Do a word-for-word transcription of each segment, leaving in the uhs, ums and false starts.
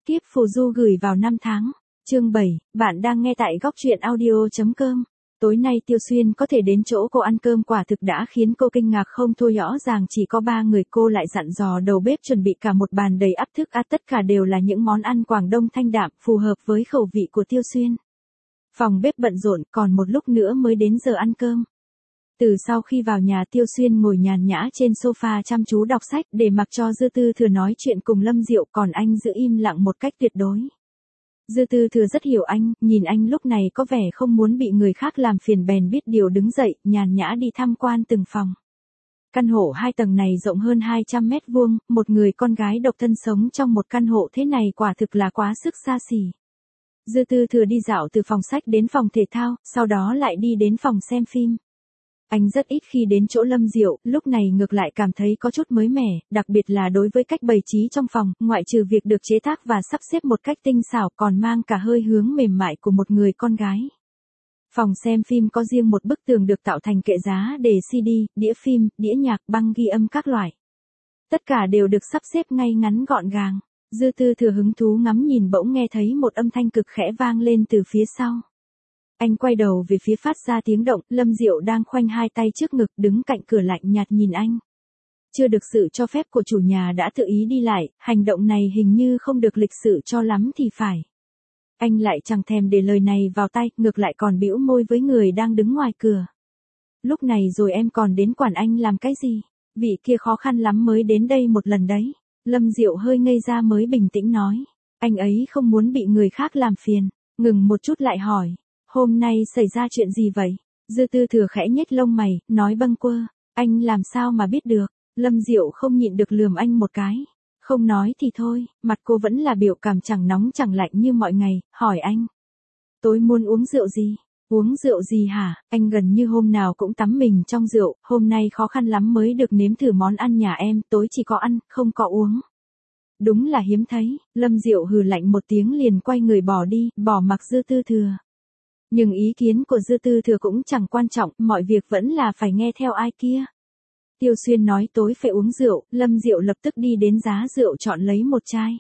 Kiếp phù du gửi vào năm tháng. Chương bảy, bạn đang nghe tại góc truyện audio.com. Tối nay Tiêu Xuyên có thể đến chỗ cô ăn cơm quả thực đã khiến cô kinh ngạc không thôi, rõ ràng chỉ có ba người cô lại dặn dò đầu bếp chuẩn bị cả một bàn đầy ắp thức ăn, tất cả đều là những món ăn Quảng Đông thanh đạm, phù hợp với khẩu vị của Tiêu Xuyên. Phòng bếp bận rộn, còn một lúc nữa mới đến giờ ăn cơm. Từ sau khi vào nhà, Tiêu Xuyên ngồi nhàn nhã trên sofa chăm chú đọc sách, để mặc cho Dư Tư Thừa nói chuyện cùng Lâm Diệu, còn anh giữ im lặng một cách tuyệt đối. Dư Tư Thừa rất hiểu anh, nhìn anh lúc này có vẻ không muốn bị người khác làm phiền bèn biết điều đứng dậy, nhàn nhã đi tham quan từng phòng. Căn hộ hai tầng này rộng hơn hai trăm mét vuông, một người con gái độc thân sống trong một căn hộ thế này quả thực là quá sức xa xỉ. Dư Tư Thừa đi dạo từ phòng sách đến phòng thể thao, sau đó lại đi đến phòng xem phim. Anh rất ít khi đến chỗ Lâm Diệu, lúc này ngược lại cảm thấy có chút mới mẻ, đặc biệt là đối với cách bày trí trong phòng, ngoại trừ việc được chế tác và sắp xếp một cách tinh xảo, còn mang cả hơi hướng mềm mại của một người con gái. Phòng xem phim có riêng một bức tường được tạo thành kệ giá để xê đê, đĩa phim, đĩa nhạc, băng ghi âm các loại. Tất cả đều được sắp xếp ngay ngắn gọn gàng. Dư Tư Thừa hứng thú ngắm nhìn, bỗng nghe thấy một âm thanh cực khẽ vang lên từ phía sau. Anh quay đầu về phía phát ra tiếng động, Lâm Diệu đang khoanh hai tay trước ngực đứng cạnh cửa lạnh nhạt nhìn anh. Chưa được sự cho phép của chủ nhà đã tự ý đi lại, hành động này hình như không được lịch sự cho lắm thì phải. Anh lại chẳng thèm để lời này vào tai, ngược lại còn bĩu môi với người đang đứng ngoài cửa. Lúc này rồi em còn đến quản anh làm cái gì? Vị kia khó khăn lắm mới đến đây một lần đấy. Lâm Diệu hơi ngây ra mới bình tĩnh nói. Anh ấy không muốn bị người khác làm phiền. Ngừng một chút lại hỏi. Hôm nay xảy ra chuyện gì vậy? Dư Tư Thừa khẽ nhếch lông mày, nói bâng quơ. Anh làm sao mà biết được? Lâm Diệu không nhịn được lườm anh một cái. Không nói thì thôi, mặt cô vẫn là biểu cảm chẳng nóng chẳng lạnh như mọi ngày, hỏi anh. Tối muốn uống rượu gì? Uống rượu gì hả? Anh gần như hôm nào cũng tắm mình trong rượu, hôm nay khó khăn lắm mới được nếm thử món ăn nhà em, tối chỉ có ăn, không có uống. Đúng là hiếm thấy. Lâm Diệu hừ lạnh một tiếng liền quay người bỏ đi, bỏ mặc Dư Tư Thừa. Nhưng ý kiến của Dư Tư Thừa cũng chẳng quan trọng, mọi việc vẫn là phải nghe theo ai kia. Tiêu Xuyên nói tối phải uống rượu, Lâm Diệu lập tức đi đến giá rượu chọn lấy một chai.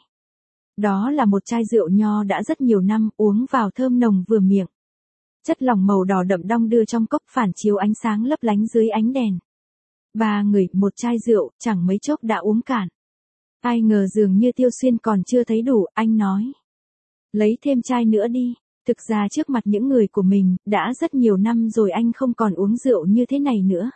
Đó là một chai rượu nho đã rất nhiều năm, uống vào thơm nồng vừa miệng. Chất lỏng màu đỏ đậm đong đưa trong cốc phản chiếu ánh sáng lấp lánh dưới ánh đèn. Ba người, một chai rượu, chẳng mấy chốc đã uống cạn. Ai ngờ dường như Tiêu Xuyên còn chưa thấy đủ, anh nói. Lấy thêm chai nữa đi. Thực ra trước mặt những người của mình, đã rất nhiều năm rồi anh không còn uống rượu như thế này nữa.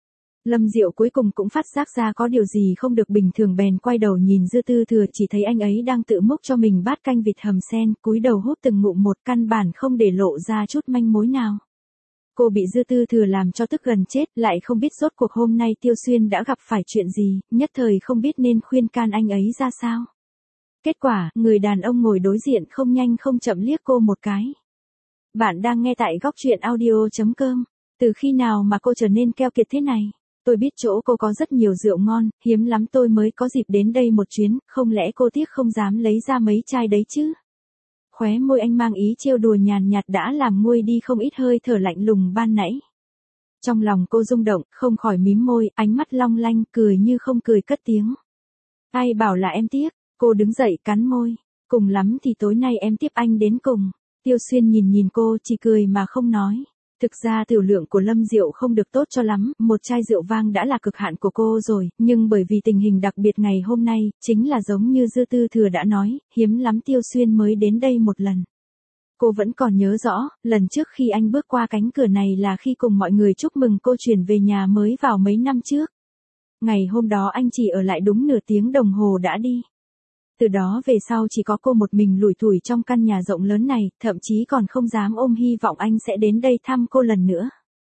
Lâm Diệu cuối cùng cũng phát giác ra có điều gì không được bình thường bèn quay đầu nhìn Dư Tư Thừa, chỉ thấy anh ấy đang tự múc cho mình bát canh vịt hầm sen, cúi đầu hút từng ngụm một, căn bản không để lộ ra chút manh mối nào. Cô bị Dư Tư Thừa làm cho tức gần chết, lại không biết rốt cuộc hôm nay Tiêu Xuyên đã gặp phải chuyện gì, nhất thời không biết nên khuyên can anh ấy ra sao. Kết quả, người đàn ông ngồi đối diện không nhanh không chậm liếc cô một cái. Bạn đang nghe tại góc truyện audio.com. Từ khi nào mà cô trở nên keo kiệt thế này? Tôi biết chỗ cô có rất nhiều rượu ngon, hiếm lắm tôi mới có dịp đến đây một chuyến, không lẽ cô tiếc không dám lấy ra mấy chai đấy chứ? Khóe môi anh mang ý trêu đùa nhàn nhạt đã làm nguôi đi không ít hơi thở lạnh lùng ban nãy. Trong lòng cô rung động, không khỏi mím môi, ánh mắt long lanh, cười như không cười cất tiếng. Ai bảo là em tiếc? Cô đứng dậy cắn môi. Cùng lắm thì tối nay em tiếp anh đến cùng. Tiêu Xuyên nhìn nhìn cô chỉ cười mà không nói. Thực ra tiểu lượng của Lâm Diệu không được tốt cho lắm, một chai rượu vang đã là cực hạn của cô rồi, nhưng bởi vì tình hình đặc biệt ngày hôm nay, chính là giống như Dư Tư Thừa đã nói, hiếm lắm Tiêu Xuyên mới đến đây một lần. Cô vẫn còn nhớ rõ, lần trước khi anh bước qua cánh cửa này là khi cùng mọi người chúc mừng cô chuyển về nhà mới vào mấy năm trước. Ngày hôm đó anh chỉ ở lại đúng nửa tiếng đồng hồ đã đi. Từ đó về sau chỉ có cô một mình lủi thủi trong căn nhà rộng lớn này, thậm chí còn không dám ôm hy vọng anh sẽ đến đây thăm cô lần nữa.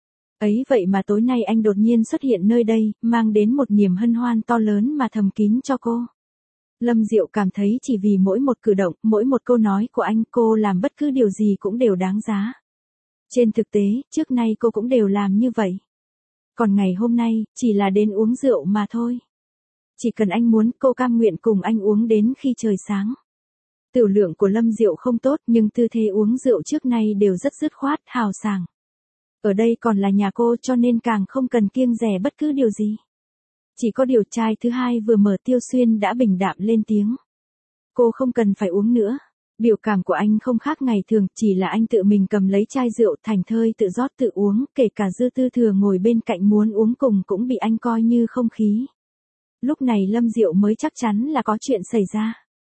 Ấy vậy mà tối nay anh đột nhiên xuất hiện nơi đây, mang đến một niềm hân hoan to lớn mà thầm kín cho cô. Lâm Diệu cảm thấy chỉ vì mỗi một cử động, mỗi một câu nói của anh, cô làm bất cứ điều gì cũng đều đáng giá. Trên thực tế, trước nay cô cũng đều làm như vậy. Còn ngày hôm nay, chỉ là đến uống rượu mà thôi. Chỉ cần anh muốn, cô cam nguyện cùng anh uống đến khi trời sáng. Tiểu lượng của Lâm Diệu không tốt, nhưng tư thế uống rượu trước nay đều rất dứt khoát, hào sảng. Ở đây còn là nhà cô cho nên càng không cần kiêng dè bất cứ điều gì. Chỉ có điều chai thứ hai vừa mở Tiêu Xuyên đã bình đạm lên tiếng. Cô không cần phải uống nữa. Biểu cảm của anh không khác ngày thường, chỉ là anh tự mình cầm lấy chai rượu thành thơi tự rót tự uống, kể cả Dư Tư Thừa ngồi bên cạnh muốn uống cùng cũng bị anh coi như không khí. Lúc này Lâm Diệu mới chắc chắn là có chuyện xảy ra.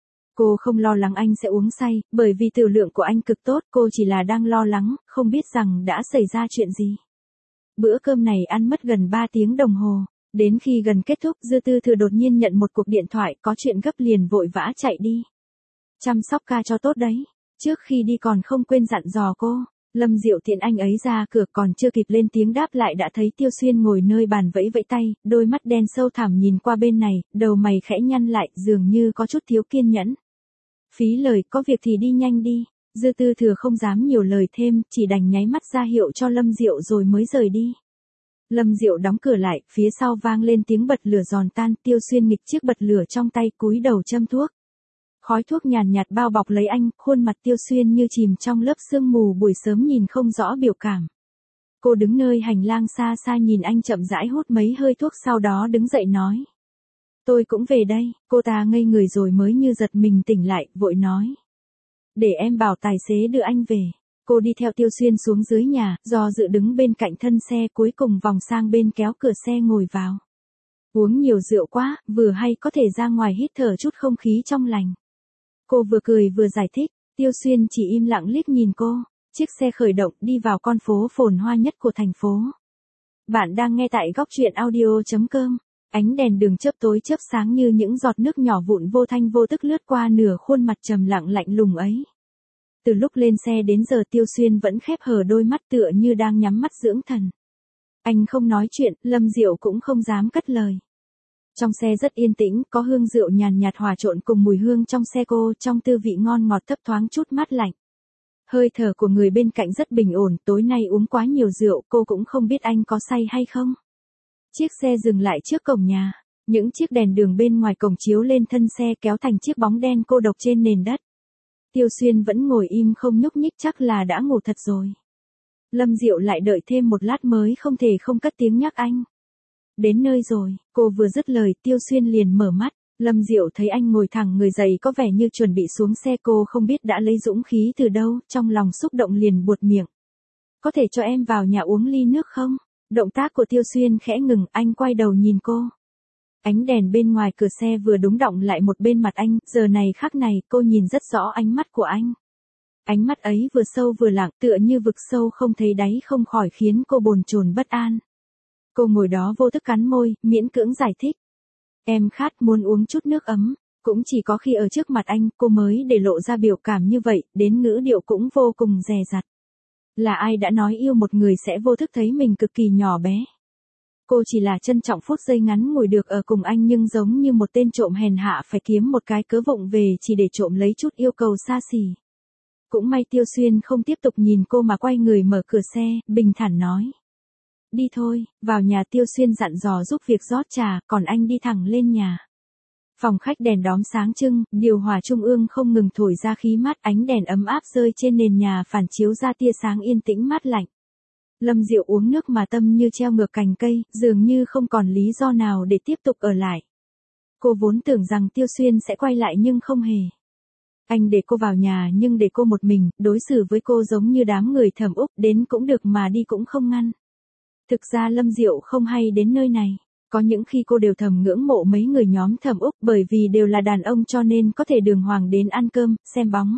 Cô không lo lắng anh sẽ uống say, bởi vì tiểu lượng của anh cực tốt, cô chỉ là đang lo lắng, không biết rằng đã xảy ra chuyện gì. Bữa cơm này ăn mất gần ba tiếng đồng hồ, đến khi gần kết thúc Dư Tư Thừa đột nhiên nhận một cuộc điện thoại, có chuyện gấp liền vội vã chạy đi. Chăm sóc ca cho tốt đấy, trước khi đi còn không quên dặn dò cô. Lâm Diệu tiện anh ấy ra cửa, còn chưa kịp lên tiếng đáp lại đã thấy Tiêu Xuyên ngồi nơi bàn vẫy vẫy tay, đôi mắt đen sâu thẳm nhìn qua bên này, đầu mày khẽ nhăn lại, dường như có chút thiếu kiên nhẫn. Phí lời, có việc thì đi nhanh đi. Dư Tư Thừa không dám nhiều lời thêm, chỉ đành nháy mắt ra hiệu cho Lâm Diệu rồi mới rời đi. Lâm Diệu đóng cửa lại, phía sau vang lên tiếng bật lửa giòn tan, Tiêu Xuyên nghịch chiếc bật lửa trong tay, cúi đầu châm thuốc. Khói thuốc nhàn nhạt bao bọc lấy anh, khuôn mặt Tiêu Xuyên như chìm trong lớp sương mù buổi sớm nhìn không rõ biểu cảm. Cô đứng nơi hành lang xa xa nhìn anh chậm rãi hút mấy hơi thuốc, sau đó đứng dậy nói. Tôi cũng về đây. Cô ta ngây người rồi mới như giật mình tỉnh lại, vội nói. Để em bảo tài xế đưa anh về. Cô đi theo Tiêu Xuyên xuống dưới nhà, do dự đứng bên cạnh thân xe, cuối cùng vòng sang bên kéo cửa xe ngồi vào. Uống nhiều rượu quá, vừa hay có thể ra ngoài hít thở chút không khí trong lành. Cô vừa cười vừa giải thích, Tiêu Xuyên chỉ im lặng liếc nhìn cô. Chiếc xe khởi động đi vào con phố phồn hoa nhất của thành phố. Bạn đang nghe tại góc truyện audio chấm com. Ánh đèn đường chớp tối chớp sáng như những giọt nước nhỏ vụn vô thanh vô tức lướt qua nửa khuôn mặt trầm lặng lạnh lùng ấy. Từ lúc lên xe đến giờ Tiêu Xuyên vẫn khép hờ đôi mắt tựa như đang nhắm mắt dưỡng thần. Anh không nói chuyện, Lâm Diệu cũng không dám cất lời. Trong xe rất yên tĩnh, có hương rượu nhàn nhạt hòa trộn cùng mùi hương trong xe cô, trong tư vị ngon ngọt thấp thoáng chút mát lạnh. Hơi thở của người bên cạnh rất bình ổn, tối nay uống quá nhiều rượu, cô cũng không biết anh có say hay không. Chiếc xe dừng lại trước cổng nhà, những chiếc đèn đường bên ngoài cổng chiếu lên thân xe kéo thành chiếc bóng đen cô độc trên nền đất. Tiêu Xuyên vẫn ngồi im không nhúc nhích, chắc là đã ngủ thật rồi. Lâm Diệu lại đợi thêm một lát mới không thể không cất tiếng nhắc anh. Đến nơi rồi, cô vừa dứt lời Tiêu Xuyên liền mở mắt. Lâm Diệu thấy anh ngồi thẳng người dậy có vẻ như chuẩn bị xuống xe, cô không biết đã lấy dũng khí từ đâu, trong lòng xúc động liền buột miệng. Có thể cho em vào nhà uống ly nước không? Động tác của Tiêu Xuyên khẽ ngừng, anh quay đầu nhìn cô. Ánh đèn bên ngoài cửa xe vừa đúng đọng lại một bên mặt anh, giờ này khắc này cô nhìn rất rõ ánh mắt của anh. Ánh mắt ấy vừa sâu vừa lặng, tựa như vực sâu không thấy đáy, không khỏi khiến cô bồn chồn bất an. Cô ngồi đó vô thức cắn môi, miễn cưỡng giải thích. Em khát, muốn uống chút nước ấm. Cũng chỉ có khi ở trước mặt anh, cô mới để lộ ra biểu cảm như vậy, đến ngữ điệu cũng vô cùng dè dặt. Là ai đã nói yêu một người sẽ vô thức thấy mình cực kỳ nhỏ bé. Cô chỉ là trân trọng phút giây ngắn ngủi được ở cùng anh, nhưng giống như một tên trộm hèn hạ phải kiếm một cái cớ vụng về chỉ để trộm lấy chút yêu cầu xa xỉ. Cũng may Tiêu Xuyên không tiếp tục nhìn cô mà quay người mở cửa xe, bình thản nói. Đi thôi, vào nhà. Tiêu Xuyên dặn dò giúp việc rót trà, còn anh đi thẳng lên nhà. Phòng khách đèn đóm sáng trưng, điều hòa trung ương không ngừng thổi ra khí mát, ánh đèn ấm áp rơi trên nền nhà phản chiếu ra tia sáng yên tĩnh mát lạnh. Lâm Diệu uống nước mà tâm như treo ngược cành cây, dường như không còn lý do nào để tiếp tục ở lại. Cô vốn tưởng rằng Tiêu Xuyên sẽ quay lại nhưng không hề. Anh để cô vào nhà nhưng để cô một mình, đối xử với cô giống như đám người Thẩm Úc, đến cũng được mà đi cũng không ngăn. Thực ra Lâm Diệu không hay đến nơi này. Có những khi cô đều thầm ngưỡng mộ mấy người nhóm Thẩm Úc, bởi vì đều là đàn ông cho nên có thể đường hoàng đến ăn cơm, xem bóng.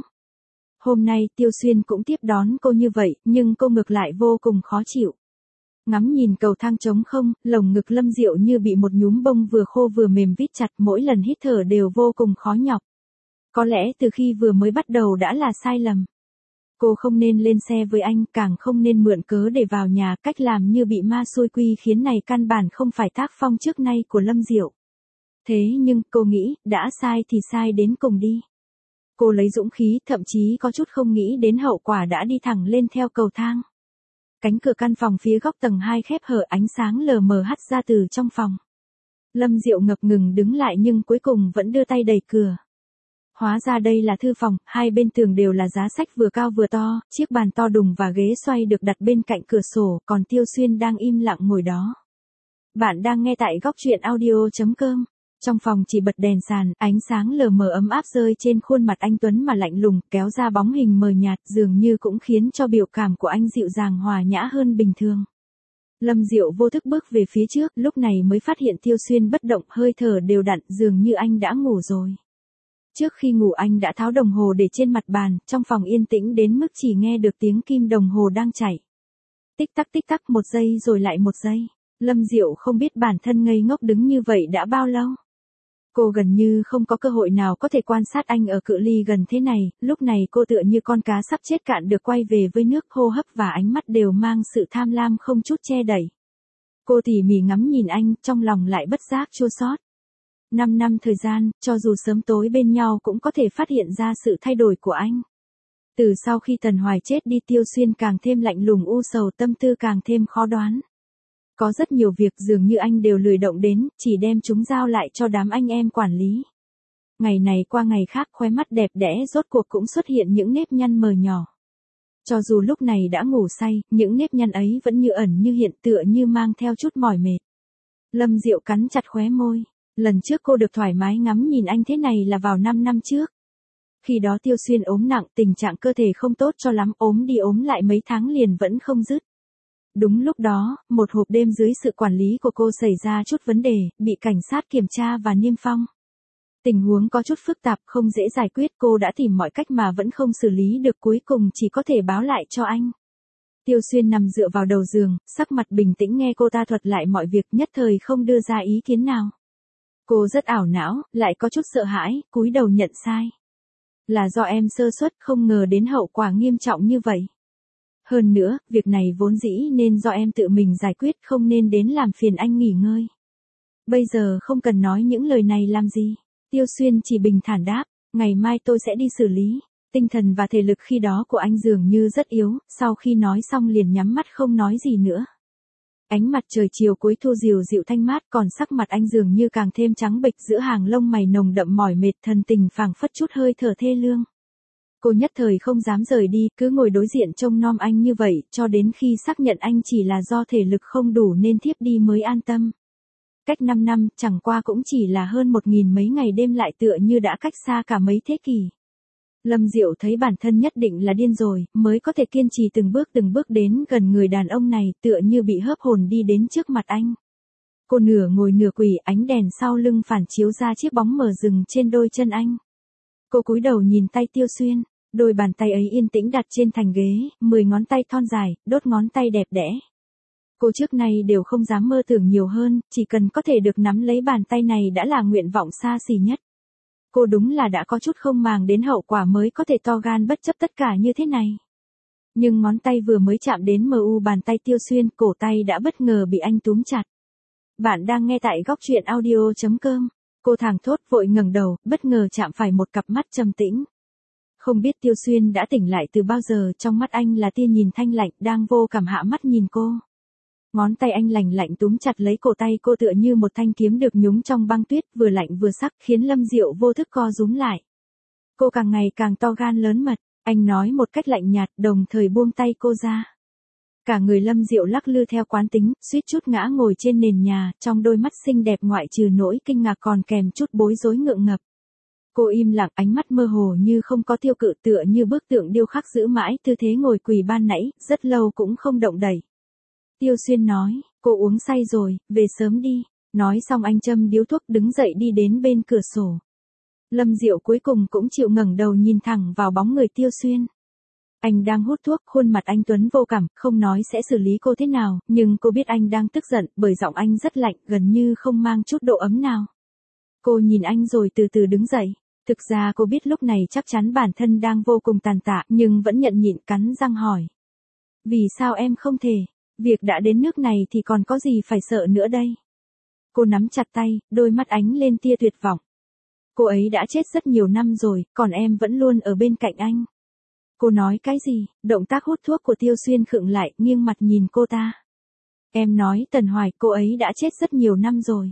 Hôm nay Tiêu Xuyên cũng tiếp đón cô như vậy, nhưng cô ngược lại vô cùng khó chịu. Ngắm nhìn cầu thang trống không, lồng ngực Lâm Diệu như bị một nhúm bông vừa khô vừa mềm vít chặt, mỗi lần hít thở đều vô cùng khó nhọc. Có lẽ từ khi vừa mới bắt đầu đã là sai lầm. Cô không nên lên xe với anh, càng không nên mượn cớ để vào nhà, cách làm như bị ma xui quy khiến này căn bản không phải tác phong trước nay của Lâm Diệu. Thế nhưng, cô nghĩ, đã sai thì sai đến cùng đi. Cô lấy dũng khí, thậm chí có chút không nghĩ đến hậu quả đã đi thẳng lên theo cầu thang. Cánh cửa căn phòng phía góc tầng hai khép hở, ánh sáng lờ mờ hắt ra từ trong phòng. Lâm Diệu ngập ngừng đứng lại nhưng cuối cùng vẫn đưa tay đẩy cửa. Hóa ra đây là thư phòng, hai bên tường đều là giá sách vừa cao vừa to, chiếc bàn to đùng và ghế xoay được đặt bên cạnh cửa sổ, còn Tiêu Xuyên đang im lặng ngồi đó. Bạn đang nghe tại góc truyện audio chấm com. Trong phòng chỉ bật đèn sàn, ánh sáng lờ mờ ấm áp rơi trên khuôn mặt anh Tuấn mà lạnh lùng, kéo ra bóng hình mờ nhạt, dường như cũng khiến cho biểu cảm của anh dịu dàng hòa nhã hơn bình thường. Lâm Diệu vô thức bước về phía trước, lúc này mới phát hiện Tiêu Xuyên bất động, hơi thở đều đặn, dường như anh đã ngủ rồi. Trước khi ngủ anh đã tháo đồng hồ để trên mặt bàn, trong phòng yên tĩnh đến mức chỉ nghe được tiếng kim đồng hồ đang chạy. Tích tắc tích tắc, một giây rồi lại một giây. Lâm Diệu không biết bản thân ngây ngốc đứng như vậy đã bao lâu. Cô gần như không có cơ hội nào có thể quan sát anh ở cự ly gần thế này, lúc này cô tựa như con cá sắp chết cạn được quay về với nước, hô hấp và ánh mắt đều mang sự tham lam không chút che đậy. Cô tỉ mỉ ngắm nhìn anh, trong lòng lại bất giác chua xót. Năm năm thời gian, cho dù sớm tối bên nhau cũng có thể phát hiện ra sự thay đổi của anh. Từ sau khi Tần Hoài chết đi, Tiêu Xuyên càng thêm lạnh lùng u sầu, tâm tư càng thêm khó đoán. Có rất nhiều việc dường như anh đều lười động đến, chỉ đem chúng giao lại cho đám anh em quản lý. Ngày này qua ngày khác, khóe mắt đẹp đẽ rốt cuộc cũng xuất hiện những nếp nhăn mờ nhỏ. Cho dù lúc này đã ngủ say, những nếp nhăn ấy vẫn như ẩn như hiện, tựa như mang theo chút mỏi mệt. Lâm Diệu cắn chặt khóe môi. Lần trước cô được thoải mái ngắm nhìn anh thế này là vào năm năm trước. Khi đó Tiêu Xuyên ốm nặng, tình trạng cơ thể không tốt cho lắm, ốm đi ốm lại mấy tháng liền vẫn không dứt. Đúng lúc đó, một hộp đêm dưới sự quản lý của cô xảy ra chút vấn đề, bị cảnh sát kiểm tra và niêm phong. Tình huống có chút phức tạp, không dễ giải quyết, cô đã tìm mọi cách mà vẫn không xử lý được, cuối cùng chỉ có thể báo lại cho anh. Tiêu Xuyên nằm dựa vào đầu giường, sắc mặt bình tĩnh nghe cô ta thuật lại mọi việc, nhất thời không đưa ra ý kiến nào. Cô rất ảo não, lại có chút sợ hãi, cúi đầu nhận sai. Là do em sơ suất, không ngờ đến hậu quả nghiêm trọng như vậy. Hơn nữa, việc này vốn dĩ nên do em tự mình giải quyết, không nên đến làm phiền anh nghỉ ngơi. Bây giờ không cần nói những lời này làm gì. Tiêu Xuyên chỉ bình thản đáp, ngày mai tôi sẽ đi xử lý. Tinh thần và thể lực khi đó của anh dường như rất yếu, sau khi nói xong liền nhắm mắt không nói gì nữa. Ánh mặt trời chiều cuối thu dịu dịu thanh mát, còn sắc mặt anh dường như càng thêm trắng bệch, giữa hàng lông mày nồng đậm mỏi mệt, thần tình phảng phất chút hơi thở thê lương. Cô nhất thời không dám rời đi, cứ ngồi đối diện trông nom anh như vậy, cho đến khi xác nhận anh chỉ là do thể lực không đủ nên thiếp đi mới an tâm. Cách năm năm, chẳng qua cũng chỉ là hơn một nghìn mấy ngày đêm, lại tựa như đã cách xa cả mấy thế kỷ. Lâm Diệu thấy bản thân nhất định là điên rồi, mới có thể kiên trì từng bước từng bước đến gần người đàn ông này, tựa như bị hớp hồn đi đến trước mặt anh. Cô nửa ngồi nửa quỳ, ánh đèn sau lưng phản chiếu ra chiếc bóng mờ rừng trên đôi chân anh. Cô cúi đầu nhìn tay Tiêu Xuyên, đôi bàn tay ấy yên tĩnh đặt trên thành ghế, mười ngón tay thon dài, đốt ngón tay đẹp đẽ. Cô trước nay đều không dám mơ tưởng nhiều hơn, chỉ cần có thể được nắm lấy bàn tay này đã là nguyện vọng xa xỉ nhất. Cô đúng là đã có chút không màng đến hậu quả mới có thể to gan bất chấp tất cả như thế này. Nhưng ngón tay vừa mới chạm đến mờ u bàn tay Tiêu Xuyên, cổ tay đã bất ngờ bị anh túm chặt. Bạn đang nghe tại góc truyện audio chấm com. Cô thảng thốt vội ngẩng đầu, bất ngờ chạm phải một cặp mắt trầm tĩnh. Không biết Tiêu Xuyên đã tỉnh lại từ bao giờ, trong mắt anh là tia nhìn thanh lạnh, đang vô cảm hạ mắt nhìn cô. Ngón tay anh lành lạnh túm chặt lấy cổ tay cô tựa như một thanh kiếm được nhúng trong băng tuyết, vừa lạnh vừa sắc, khiến Lâm Diệu vô thức co rúm lại. Cô càng ngày càng to gan lớn mật, anh nói một cách lạnh nhạt, đồng thời buông tay cô ra. Cả người Lâm Diệu lắc lư theo quán tính, suýt chút ngã ngồi trên nền nhà, trong đôi mắt xinh đẹp ngoại trừ nỗi kinh ngạc còn kèm chút bối rối ngượng ngập. Cô im lặng, ánh mắt mơ hồ như không có tiêu cự, tựa như bức tượng điêu khắc giữ mãi tư thế ngồi quỳ ban nãy, rất lâu cũng không động đẩy. Tiêu Xuyên nói, cô uống say rồi, về sớm đi. Nói xong anh châm điếu thuốc đứng dậy đi đến bên cửa sổ. Lâm Diệu cuối cùng cũng chịu ngẩng đầu nhìn thẳng vào bóng người Tiêu Xuyên. Anh đang hút thuốc, khuôn mặt anh tuấn vô cảm, không nói sẽ xử lý cô thế nào, nhưng cô biết anh đang tức giận, bởi giọng anh rất lạnh, gần như không mang chút độ ấm nào. Cô nhìn anh rồi từ từ đứng dậy. Thực ra cô biết lúc này chắc chắn bản thân đang vô cùng tàn tạ, nhưng vẫn nhận nhịn cắn răng hỏi. Vì sao em không thể? Việc đã đến nước này thì còn có gì phải sợ nữa đây? Cô nắm chặt tay, đôi mắt ánh lên tia tuyệt vọng. Cô ấy đã chết rất nhiều năm rồi, còn em vẫn luôn ở bên cạnh anh. Cô nói cái gì? Động tác hút thuốc của Tiêu Xuyên khựng lại, nghiêng mặt nhìn cô ta. Em nói Tần Hoài, cô ấy đã chết rất nhiều năm rồi.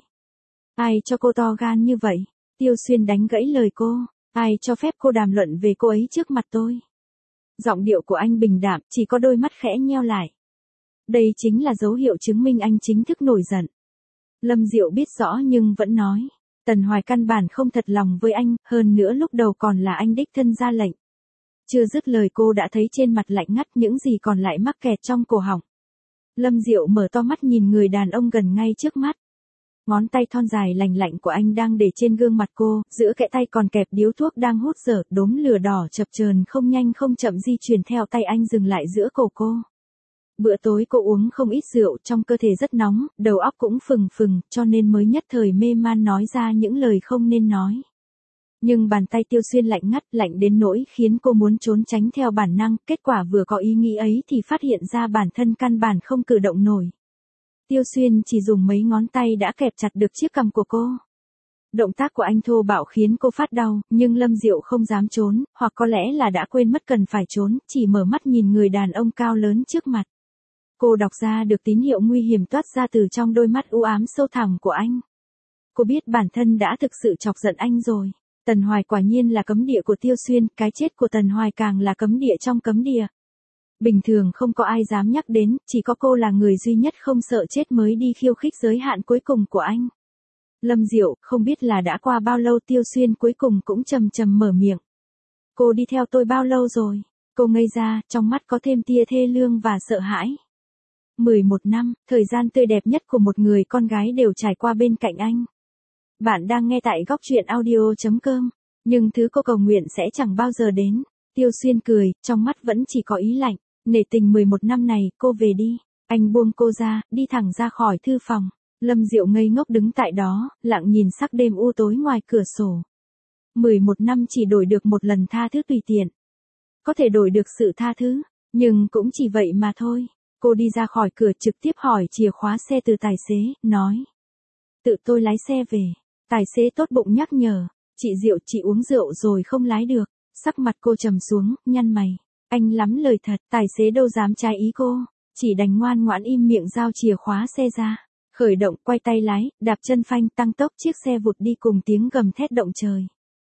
Ai cho cô to gan như vậy? Tiêu Xuyên đánh gãy lời cô. Ai cho phép cô đàm luận về cô ấy trước mặt tôi? Giọng điệu của anh bình đạm, chỉ có đôi mắt khẽ nheo lại. Đây chính là dấu hiệu chứng minh anh chính thức nổi giận. Lâm Diệu biết rõ nhưng vẫn nói. Tần Hoài căn bản không thật lòng với anh, hơn nữa lúc đầu còn là anh đích thân ra lệnh. Chưa dứt lời cô đã thấy trên mặt lạnh ngắt, những gì còn lại mắc kẹt trong cổ họng. Lâm Diệu mở to mắt nhìn người đàn ông gần ngay trước mắt. Ngón tay thon dài lành lạnh của anh đang để trên gương mặt cô, giữa kẽ tay còn kẹp điếu thuốc đang hút dở, đốm lửa đỏ chập chờn không nhanh không chậm di chuyển theo tay anh dừng lại giữa cổ cô. Bữa tối cô uống không ít rượu, trong cơ thể rất nóng, đầu óc cũng phừng phừng, cho nên mới nhất thời mê man nói ra những lời không nên nói. Nhưng bàn tay Tiêu Xuyên lạnh ngắt, lạnh đến nỗi khiến cô muốn trốn tránh theo bản năng, kết quả vừa có ý nghĩ ấy thì phát hiện ra bản thân căn bản không cử động nổi. Tiêu Xuyên chỉ dùng mấy ngón tay đã kẹp chặt được chiếc cằm của cô. Động tác của anh thô bạo khiến cô phát đau, nhưng Lâm Diệu không dám trốn, hoặc có lẽ là đã quên mất cần phải trốn, chỉ mở mắt nhìn người đàn ông cao lớn trước mặt. Cô đọc ra được tín hiệu nguy hiểm toát ra từ trong đôi mắt u ám sâu thẳm của anh. Cô biết bản thân đã thực sự chọc giận anh rồi. Tần Hoài quả nhiên là cấm địa của Tiêu Xuyên, cái chết của Tần Hoài càng là cấm địa trong cấm địa. Bình thường không có ai dám nhắc đến, chỉ có cô là người duy nhất không sợ chết mới đi khiêu khích giới hạn cuối cùng của anh. Lâm Diệu, không biết là đã qua bao lâu Tiêu Xuyên cuối cùng cũng trầm trầm mở miệng. Cô đi theo tôi bao lâu rồi? Cô ngây ra, trong mắt có thêm tia thê lương và sợ hãi. mười một năm, thời gian tươi đẹp nhất của một người con gái đều trải qua bên cạnh anh. Bạn đang nghe tại góc truyện audio chấm com, nhưng thứ cô cầu nguyện sẽ chẳng bao giờ đến. Tiêu Xuyên cười, trong mắt vẫn chỉ có ý lạnh. Nể tình mười một năm này, cô về đi. Anh buông cô ra, đi thẳng ra khỏi thư phòng. Lâm Diệu ngây ngốc đứng tại đó, lặng nhìn sắc đêm u tối ngoài cửa sổ. mười một năm chỉ đổi được một lần tha thứ tùy tiện. Có thể đổi được sự tha thứ, nhưng cũng chỉ vậy mà thôi. Cô đi ra khỏi cửa trực tiếp hỏi chìa khóa xe từ tài xế, nói. Tự tôi lái xe về. Tài xế tốt bụng nhắc nhở. Chị Diệu, chị uống rượu rồi không lái được. Sắc mặt cô trầm xuống, nhăn mày. Anh lắm lời thật, tài xế đâu dám trái ý cô. Chỉ đành ngoan ngoãn im miệng giao chìa khóa xe ra. Khởi động, quay tay lái, đạp chân phanh, tăng tốc, chiếc xe vụt đi cùng tiếng gầm thét động trời.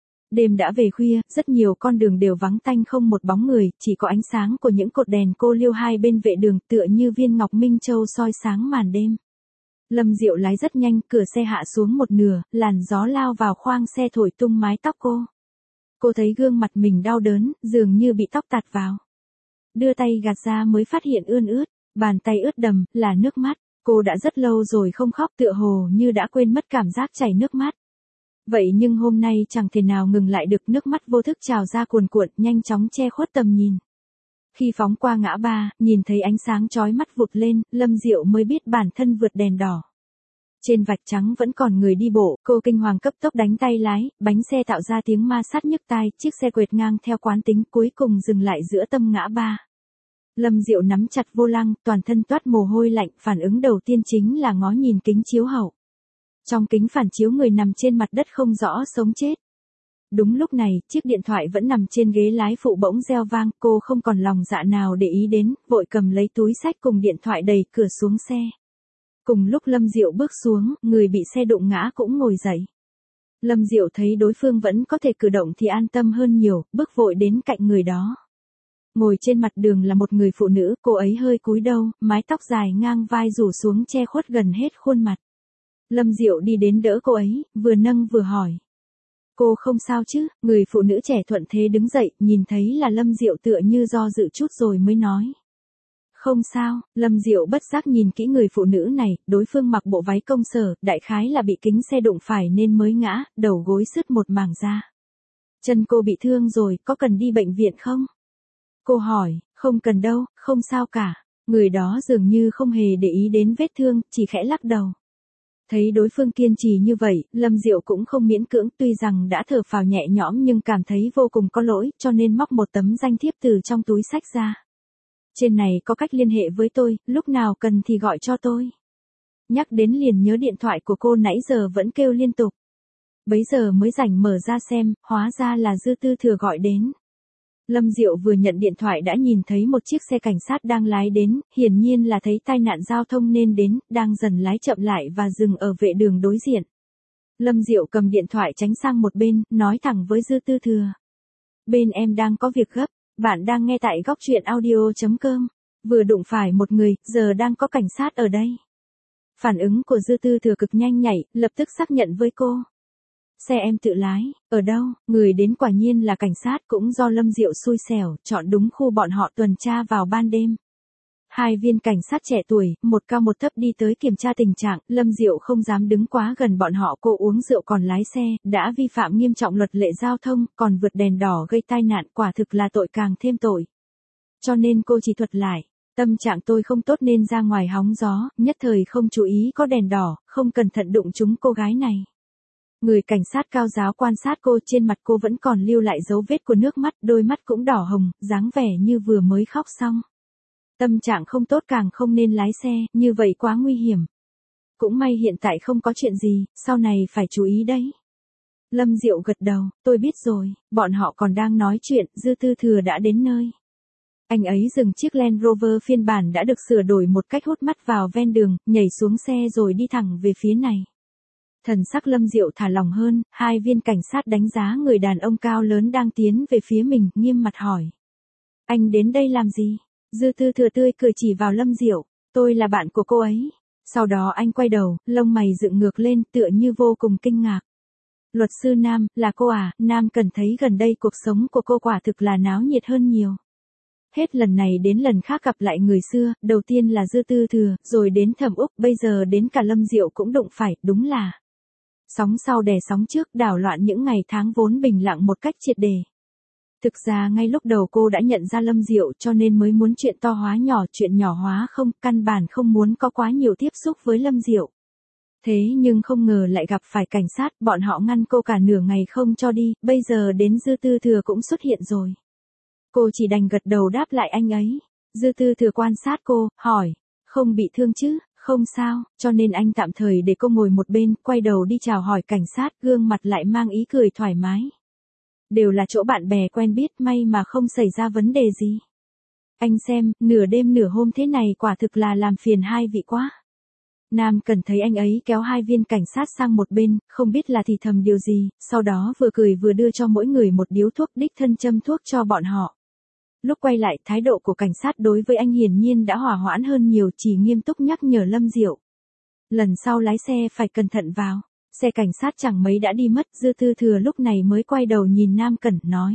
Đêm đã về khuya, rất nhiều con đường đều vắng tanh không một bóng người, chỉ có ánh sáng của những cột đèn cô liêu hai bên vệ đường tựa như viên ngọc minh châu soi sáng màn đêm. Lâm Diệu lái rất nhanh, cửa xe hạ xuống một nửa, làn gió lao vào khoang xe thổi tung mái tóc cô. Cô thấy gương mặt mình đau đớn, dường như bị tóc tạt vào. Đưa tay gạt ra mới phát hiện ươn ướt, bàn tay ướt đầm, là nước mắt. Cô đã rất lâu rồi không khóc, tựa hồ như đã quên mất cảm giác chảy nước mắt. Vậy nhưng hôm nay chẳng thể nào ngừng lại được, nước mắt vô thức trào ra cuồn cuộn, nhanh chóng che khuất tầm nhìn. Khi phóng qua ngã ba, nhìn thấy ánh sáng chói mắt vụt lên, Lâm Diệu mới biết bản thân vượt đèn đỏ. Trên vạch trắng vẫn còn người đi bộ, cô kinh hoàng cấp tốc đánh tay lái, bánh xe tạo ra tiếng ma sát nhức tai, chiếc xe quệt ngang theo quán tính cuối cùng dừng lại giữa tâm ngã ba. Lâm Diệu nắm chặt vô lăng, toàn thân toát mồ hôi lạnh, phản ứng đầu tiên chính là ngó nhìn kính chiếu hậu. Trong kính phản chiếu người nằm trên mặt đất không rõ sống chết. Đúng lúc này, chiếc điện thoại vẫn nằm trên ghế lái phụ bỗng reo vang, cô không còn lòng dạ nào để ý đến, vội cầm lấy túi xách cùng điện thoại đẩy cửa xuống xe. Cùng lúc Lâm Diệu bước xuống, người bị xe đụng ngã cũng ngồi dậy. Lâm Diệu thấy đối phương vẫn có thể cử động thì an tâm hơn nhiều, bước vội đến cạnh người đó. Ngồi trên mặt đường là một người phụ nữ, cô ấy hơi cúi đầu, mái tóc dài ngang vai rủ xuống che khuất gần hết khuôn mặt. Lâm Diệu đi đến đỡ cô ấy, vừa nâng vừa hỏi. Cô không sao chứ? Người phụ nữ trẻ thuận thế đứng dậy, nhìn thấy là Lâm Diệu tựa như do dự chút rồi mới nói. Không sao, Lâm Diệu bất giác nhìn kỹ người phụ nữ này, đối phương mặc bộ váy công sở, đại khái là bị kính xe đụng phải nên mới ngã, đầu gối sứt một mảng da. Chân cô bị thương rồi, có cần đi bệnh viện không? Cô hỏi, không cần đâu, không sao cả. Người đó dường như không hề để ý đến vết thương, chỉ khẽ lắc đầu. Thấy đối phương kiên trì như vậy, Lâm Diệu cũng không miễn cưỡng, tuy rằng đã thở phào nhẹ nhõm nhưng cảm thấy vô cùng có lỗi, cho nên móc một tấm danh thiếp từ trong túi xách ra. Trên này có cách liên hệ với tôi, lúc nào cần thì gọi cho tôi. Nhắc đến liền nhớ điện thoại của cô nãy giờ vẫn kêu liên tục. Bấy giờ mới rảnh mở ra xem, hóa ra là Dư Tư Thừa gọi đến. Lâm Diệu vừa nhận điện thoại đã nhìn thấy một chiếc xe cảnh sát đang lái đến, hiển nhiên là thấy tai nạn giao thông nên đến, đang dần lái chậm lại và dừng ở vệ đường đối diện. Lâm Diệu cầm điện thoại tránh sang một bên, nói thẳng với Dư Tư Thừa. Bên em đang có việc gấp, bạn đang nghe tại góc truyện audio chấm com. Vừa đụng phải một người, giờ đang có cảnh sát ở đây. Phản ứng của Dư Tư Thừa cực nhanh nhạy, lập tức xác nhận với cô. Xe em tự lái, ở đâu, người đến quả nhiên là cảnh sát, cũng do Lâm Diệu xui xẻo, chọn đúng khu bọn họ tuần tra vào ban đêm. Hai viên cảnh sát trẻ tuổi, một cao một thấp đi tới kiểm tra tình trạng, Lâm Diệu không dám đứng quá gần bọn họ, cô uống rượu còn lái xe, đã vi phạm nghiêm trọng luật lệ giao thông, còn vượt đèn đỏ gây tai nạn, quả thực là tội càng thêm tội. Cho nên cô chỉ thuật lại, tâm trạng tôi không tốt nên ra ngoài hóng gió, nhất thời không chú ý có đèn đỏ, không cẩn thận đụng trúng cô gái này. Người cảnh sát cao giáo quan sát cô, trên mặt cô vẫn còn lưu lại dấu vết của nước mắt, đôi mắt cũng đỏ hồng, dáng vẻ như vừa mới khóc xong. Tâm trạng không tốt càng không nên lái xe, như vậy quá nguy hiểm. Cũng may hiện tại không có chuyện gì, sau này phải chú ý đấy. Lâm Diệu gật đầu, tôi biết rồi, bọn họ còn đang nói chuyện, Dư Tư Thừa đã đến nơi. Anh ấy dừng chiếc Land Rover phiên bản đã được sửa đổi một cách hút mắt vào ven đường, nhảy xuống xe rồi đi thẳng về phía này. Thần sắc Lâm Diệu thả lỏng hơn, hai viên cảnh sát đánh giá người đàn ông cao lớn đang tiến về phía mình, nghiêm mặt hỏi. Anh đến đây làm gì? Dư Tư Thừa tươi cười chỉ vào Lâm Diệu, tôi là bạn của cô ấy. Sau đó anh quay đầu, lông mày dựng ngược lên tựa như vô cùng kinh ngạc. Luật sư Nam, là cô à? Nam cần thấy gần đây cuộc sống của cô quả thực là náo nhiệt hơn nhiều. Hết lần này đến lần khác gặp lại người xưa, đầu tiên là Dư Tư Thừa, rồi đến Thẩm Úc, bây giờ đến cả Lâm Diệu cũng đụng phải, đúng là sóng sau đè sóng trước, đảo loạn những ngày tháng vốn bình lặng một cách triệt để. Thực ra ngay lúc đầu cô đã nhận ra Lâm Diệu cho nên mới muốn chuyện to hóa nhỏ, chuyện nhỏ hóa không, căn bản không muốn có quá nhiều tiếp xúc với Lâm Diệu. Thế nhưng không ngờ lại gặp phải cảnh sát, bọn họ ngăn cô cả nửa ngày không cho đi, bây giờ đến Dư Tư Thừa cũng xuất hiện rồi. Cô chỉ đành gật đầu đáp lại anh ấy. Dư Tư Thừa quan sát cô, hỏi, không bị thương chứ? Không sao, cho nên anh tạm thời để cô ngồi một bên, quay đầu đi chào hỏi cảnh sát, gương mặt lại mang ý cười thoải mái. Đều là chỗ bạn bè quen biết, may mà không xảy ra vấn đề gì. Anh xem, nửa đêm nửa hôm thế này quả thực là làm phiền hai vị quá. Nam Cần thấy anh ấy kéo hai viên cảnh sát sang một bên, không biết là thì thầm điều gì, sau đó vừa cười vừa đưa cho mỗi người một điếu thuốc, đích thân châm thuốc cho bọn họ. Lúc quay lại, thái độ của cảnh sát đối với anh hiển nhiên đã hòa hoãn hơn nhiều, chỉ nghiêm túc nhắc nhở Lâm Diệu. Lần sau lái xe phải cẩn thận vào. Xe cảnh sát chẳng mấy đã đi mất, Dư Tư Thừa lúc này mới quay đầu nhìn Nam Cẩn, nói.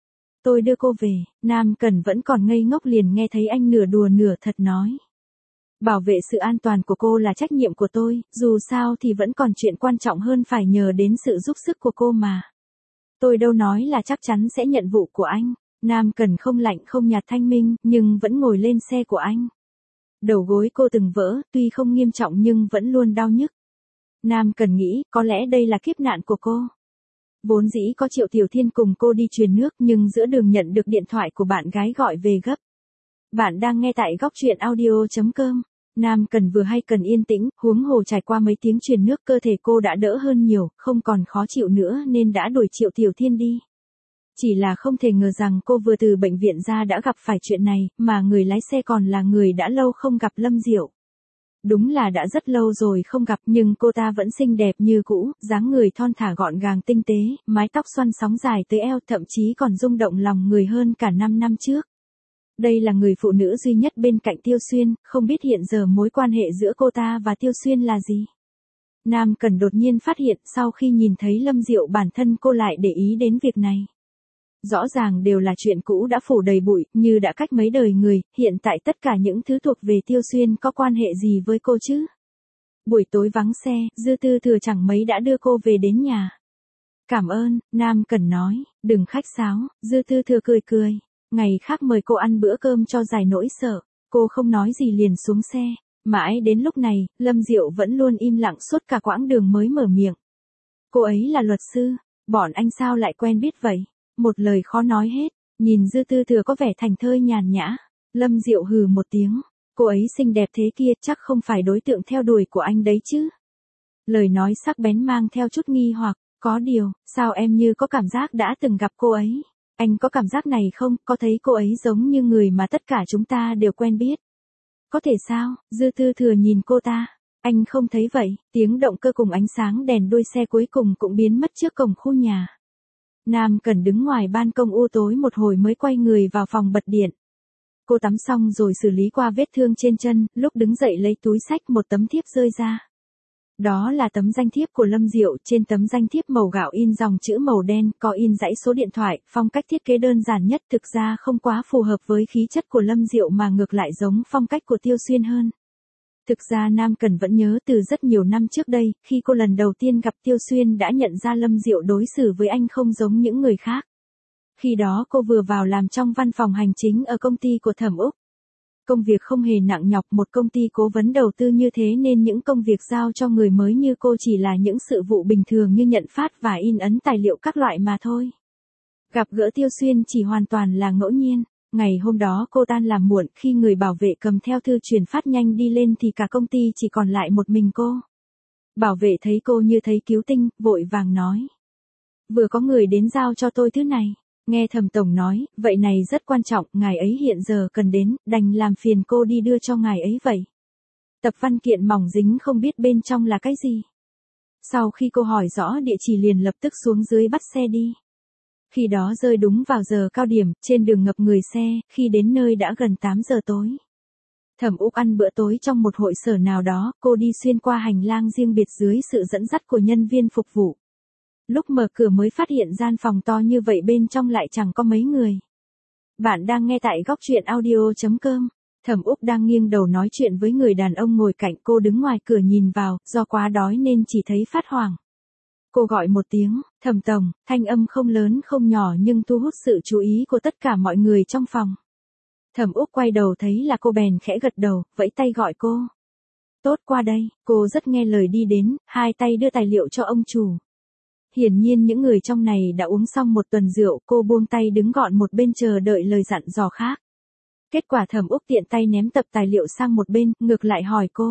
Tôi đưa cô về. Nam Cẩn vẫn còn ngây ngốc liền nghe thấy anh nửa đùa nửa thật nói. Bảo vệ sự an toàn của cô là trách nhiệm của tôi, dù sao thì vẫn còn chuyện quan trọng hơn phải nhờ đến sự giúp sức của cô mà. Tôi đâu nói là chắc chắn sẽ nhận vụ của anh. Nam Cẩn không lạnh không nhạt thanh minh, nhưng vẫn ngồi lên xe của anh. Đầu gối cô từng vỡ, tuy không nghiêm trọng nhưng vẫn luôn đau nhức. Nam Cần nghĩ, có lẽ đây là kiếp nạn của cô. Vốn dĩ có Triệu Tiểu Thiên cùng cô đi truyền nước, nhưng giữa đường nhận được điện thoại của bạn gái gọi về gấp. Bạn đang nghe tại góc truyện audio chấm com. Nam Cần vừa hay cần yên tĩnh, huống hồ trải qua mấy tiếng truyền nước cơ thể cô đã đỡ hơn nhiều, không còn khó chịu nữa nên đã đuổi Triệu Tiểu Thiên đi. Chỉ là không thể ngờ rằng cô vừa từ bệnh viện ra đã gặp phải chuyện này, mà người lái xe còn là người đã lâu không gặp Lâm Diệu. Đúng là đã rất lâu rồi không gặp, nhưng cô ta vẫn xinh đẹp như cũ, dáng người thon thả gọn gàng tinh tế, mái tóc xoăn sóng dài tới eo, thậm chí còn rung động lòng người hơn cả năm năm trước. Đây là người phụ nữ duy nhất bên cạnh Tiêu Xuyên, không biết hiện giờ mối quan hệ giữa cô ta và Tiêu Xuyên là gì. Nam Cần đột nhiên phát hiện sau khi nhìn thấy Lâm Diệu bản thân cô lại để ý đến việc này. Rõ ràng đều là chuyện cũ đã phủ đầy bụi, như đã cách mấy đời người, hiện tại tất cả những thứ thuộc về Tiêu Xuyên có quan hệ gì với cô chứ? Buổi tối vắng xe, Dư Tư Thừa chẳng mấy đã đưa cô về đến nhà. Cảm ơn, Nam Cần nói, đừng khách sáo, Dư Tư Thừa cười cười. Ngày khác mời cô ăn bữa cơm cho giải nỗi sợ. Cô không nói gì liền xuống xe. Mãi đến lúc này, Lâm Diệu vẫn luôn im lặng suốt cả quãng đường mới mở miệng. Cô ấy là luật sư, bọn anh sao lại quen biết vậy? Một lời khó nói hết, nhìn Dư Tư Thừa có vẻ thành thơi nhàn nhã. Lâm Diệu hừ một tiếng, cô ấy xinh đẹp thế kia chắc không phải đối tượng theo đuổi của anh đấy chứ. Lời nói sắc bén mang theo chút nghi hoặc, có điều, sao em như có cảm giác đã từng gặp cô ấy. Anh có cảm giác này không, có thấy cô ấy giống như người mà tất cả chúng ta đều quen biết. Có thể sao, Dư Tư Thừa nhìn cô ta, anh không thấy vậy, tiếng động cơ cùng ánh sáng đèn đuôi xe cuối cùng cũng biến mất trước cổng khu nhà. Nam Cần đứng ngoài ban công u tối một hồi mới quay người vào phòng bật điện. Cô tắm xong rồi xử lý qua vết thương trên chân, lúc đứng dậy lấy túi xách một tấm thiếp rơi ra. Đó là tấm danh thiếp của Lâm Diệu, trên tấm danh thiếp màu gạo in dòng chữ màu đen, có in dãy số điện thoại, phong cách thiết kế đơn giản nhất, thực ra không quá phù hợp với khí chất của Lâm Diệu mà ngược lại giống phong cách của Tiêu Xuyên hơn. Thực ra Nam Cần vẫn nhớ từ rất nhiều năm trước đây, khi cô lần đầu tiên gặp Tiêu Xuyên đã nhận ra Lâm Diệu đối xử với anh không giống những người khác. Khi đó cô vừa vào làm trong văn phòng hành chính ở công ty của Thẩm Úc. Công việc không hề nặng nhọc, một công ty cố vấn đầu tư như thế nên những công việc giao cho người mới như cô chỉ là những sự vụ bình thường như nhận phát và in ấn tài liệu các loại mà thôi. Gặp gỡ Tiêu Xuyên chỉ hoàn toàn là ngẫu nhiên. Ngày hôm đó cô tan làm muộn, khi người bảo vệ cầm theo thư chuyển phát nhanh đi lên thì cả công ty chỉ còn lại một mình cô. Bảo vệ thấy cô như thấy cứu tinh, vội vàng nói. Vừa có người đến giao cho tôi thứ này. Nghe Thẩm tổng nói, vậy này rất quan trọng, ngài ấy hiện giờ cần đến, đành làm phiền cô đi đưa cho ngài ấy vậy. Tập văn kiện mỏng dính không biết bên trong là cái gì. Sau khi cô hỏi rõ địa chỉ liền lập tức xuống dưới bắt xe đi. Khi đó rơi đúng vào giờ cao điểm, trên đường ngập người xe, khi đến nơi đã gần tám giờ tối. Thẩm Úc ăn bữa tối trong một hội sở nào đó, cô đi xuyên qua hành lang riêng biệt dưới sự dẫn dắt của nhân viên phục vụ. Lúc mở cửa mới phát hiện gian phòng to như vậy bên trong lại chẳng có mấy người. Bạn đang nghe tại góc truyện audio chấm com. Thẩm Úc đang nghiêng đầu nói chuyện với người đàn ông ngồi cạnh, cô đứng ngoài cửa nhìn vào, do quá đói nên chỉ thấy phát hoảng. Cô gọi một tiếng, Thẩm tổng, thanh âm không lớn không nhỏ nhưng thu hút sự chú ý của tất cả mọi người trong phòng. Thẩm Úc quay đầu thấy là cô bèn khẽ gật đầu, vẫy tay gọi cô. Tốt, qua đây, cô rất nghe lời đi đến, hai tay đưa tài liệu cho ông chủ. Hiển nhiên những người trong này đã uống xong một tuần rượu, cô buông tay đứng gọn một bên chờ đợi lời dặn dò khác. Kết quả Thẩm Úc tiện tay ném tập tài liệu sang một bên, ngược lại hỏi cô.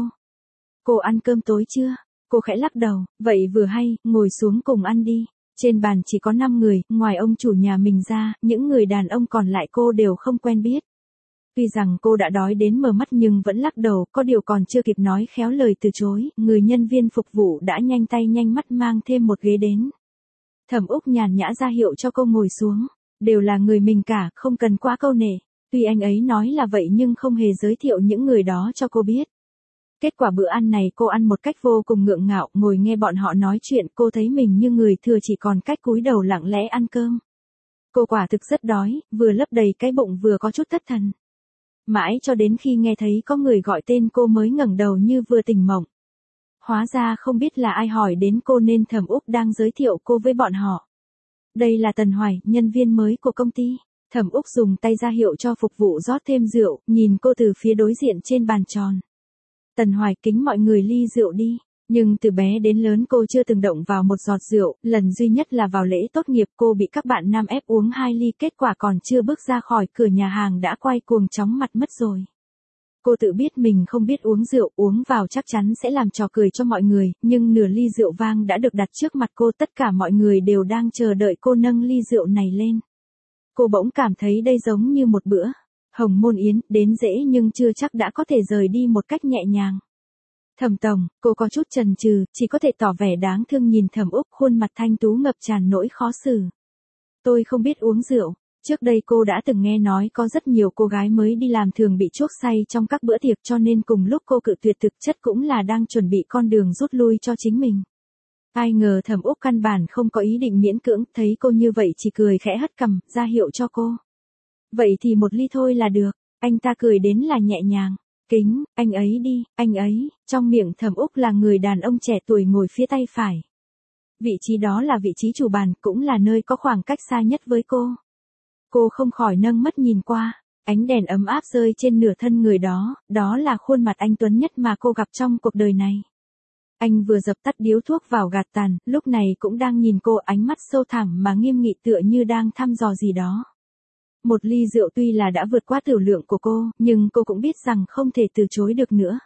Cô ăn cơm tối chưa? Cô khẽ lắc đầu, vậy vừa hay, ngồi xuống cùng ăn đi. Trên bàn chỉ có năm người, ngoài ông chủ nhà mình ra, những người đàn ông còn lại cô đều không quen biết. Tuy rằng cô đã đói đến mờ mắt nhưng vẫn lắc đầu, có điều còn chưa kịp nói khéo lời từ chối, người nhân viên phục vụ đã nhanh tay nhanh mắt mang thêm một ghế đến. Thẩm Úc nhàn nhã ra hiệu cho cô ngồi xuống, đều là người mình cả, không cần quá câu nệ. Tuy anh ấy nói là vậy nhưng không hề giới thiệu những người đó cho cô biết. Kết quả bữa ăn này cô ăn một cách vô cùng ngượng ngạo, ngồi nghe bọn họ nói chuyện, cô thấy mình như người thừa chỉ còn cách cúi đầu lặng lẽ ăn cơm. Cô quả thực rất đói, vừa lấp đầy cái bụng vừa có chút thất thần. Mãi cho đến khi nghe thấy có người gọi tên cô mới ngẩng đầu như vừa tỉnh mộng. Hóa ra không biết là ai hỏi đến cô nên Thẩm Úc đang giới thiệu cô với bọn họ. Đây là Tần Hoài, nhân viên mới của công ty. Thẩm Úc dùng tay ra hiệu cho phục vụ rót thêm rượu, nhìn cô từ phía đối diện trên bàn tròn. Tần Hoài, kính mọi người ly rượu đi. Nhưng từ bé đến lớn cô chưa từng động vào một giọt rượu, lần duy nhất là vào lễ tốt nghiệp cô bị các bạn nam ép uống hai ly, kết quả còn chưa bước ra khỏi cửa nhà hàng đã quay cuồng chóng mặt mất rồi. Cô tự biết mình không biết uống rượu, uống vào chắc chắn sẽ làm trò cười cho mọi người, nhưng nửa ly rượu vang đã được đặt trước mặt cô, tất cả mọi người đều đang chờ đợi cô nâng ly rượu này lên. Cô bỗng cảm thấy đây giống như một bữa hồng môn yến, đến dễ nhưng chưa chắc đã có thể rời đi một cách nhẹ nhàng. Thẩm tổng, cô có chút chần chừ, chỉ có thể tỏ vẻ đáng thương nhìn Thẩm Úc, khuôn mặt thanh tú ngập tràn nỗi khó xử. Tôi không biết uống rượu. Trước đây cô đã từng nghe nói có rất nhiều cô gái mới đi làm thường bị chuốc say trong các bữa tiệc, cho nên cùng lúc cô cự tuyệt thực chất cũng là đang chuẩn bị con đường rút lui cho chính mình. Ai ngờ Thẩm Úc căn bản không có ý định miễn cưỡng, thấy cô như vậy chỉ cười khẽ hất cằm, ra hiệu cho cô. Vậy thì một ly thôi là được, anh ta cười đến là nhẹ nhàng. Kính, anh ấy đi, anh ấy, trong miệng Thẩm Úc là người đàn ông trẻ tuổi ngồi phía tay phải. Vị trí đó là vị trí chủ bàn, cũng là nơi có khoảng cách xa nhất với cô. Cô không khỏi nâng mắt nhìn qua, ánh đèn ấm áp rơi trên nửa thân người đó, đó là khuôn mặt anh tuấn nhất mà cô gặp trong cuộc đời này. Anh vừa dập tắt điếu thuốc vào gạt tàn, lúc này cũng đang nhìn cô, ánh mắt sâu thẳm mà nghiêm nghị tựa như đang thăm dò gì đó. Một ly rượu tuy là đã vượt qua tiểu lượng của cô, nhưng cô cũng biết rằng không thể từ chối được nữa.